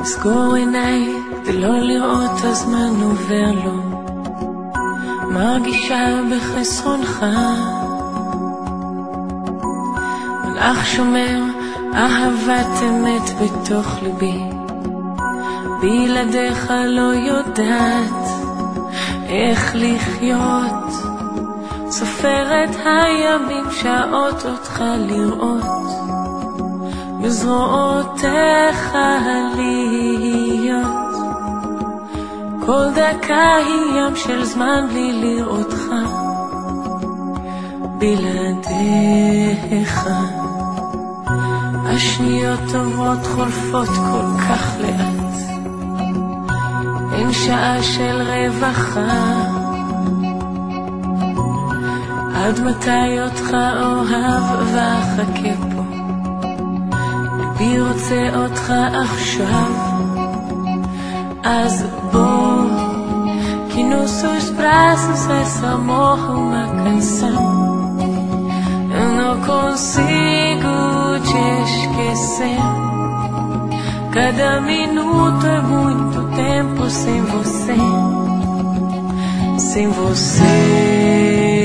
סגור עיניי כדי לא לראות הזמן עובר לו, מרגישה בחסרונך, מלאך שומר אהבת אמת בתוך ליבי, בלעדיך לא יודעת איך לחיות, סופרת הימים שעות אותך לראות, בזרועותיך להיות, כל דקה היא ים של זמן בלי לראותך, בלעדיך השניות עוברות חולפות כל כך לאט, אין שעה של רווחה, עד מתי אותך אוהב ואחכה פה, ליבי רוצה אותך עכשיו, אז bom que nos seus braços esse amor uma canção, eu não consigo te esquecer, cada minuto é muito tempo sem você, sem você.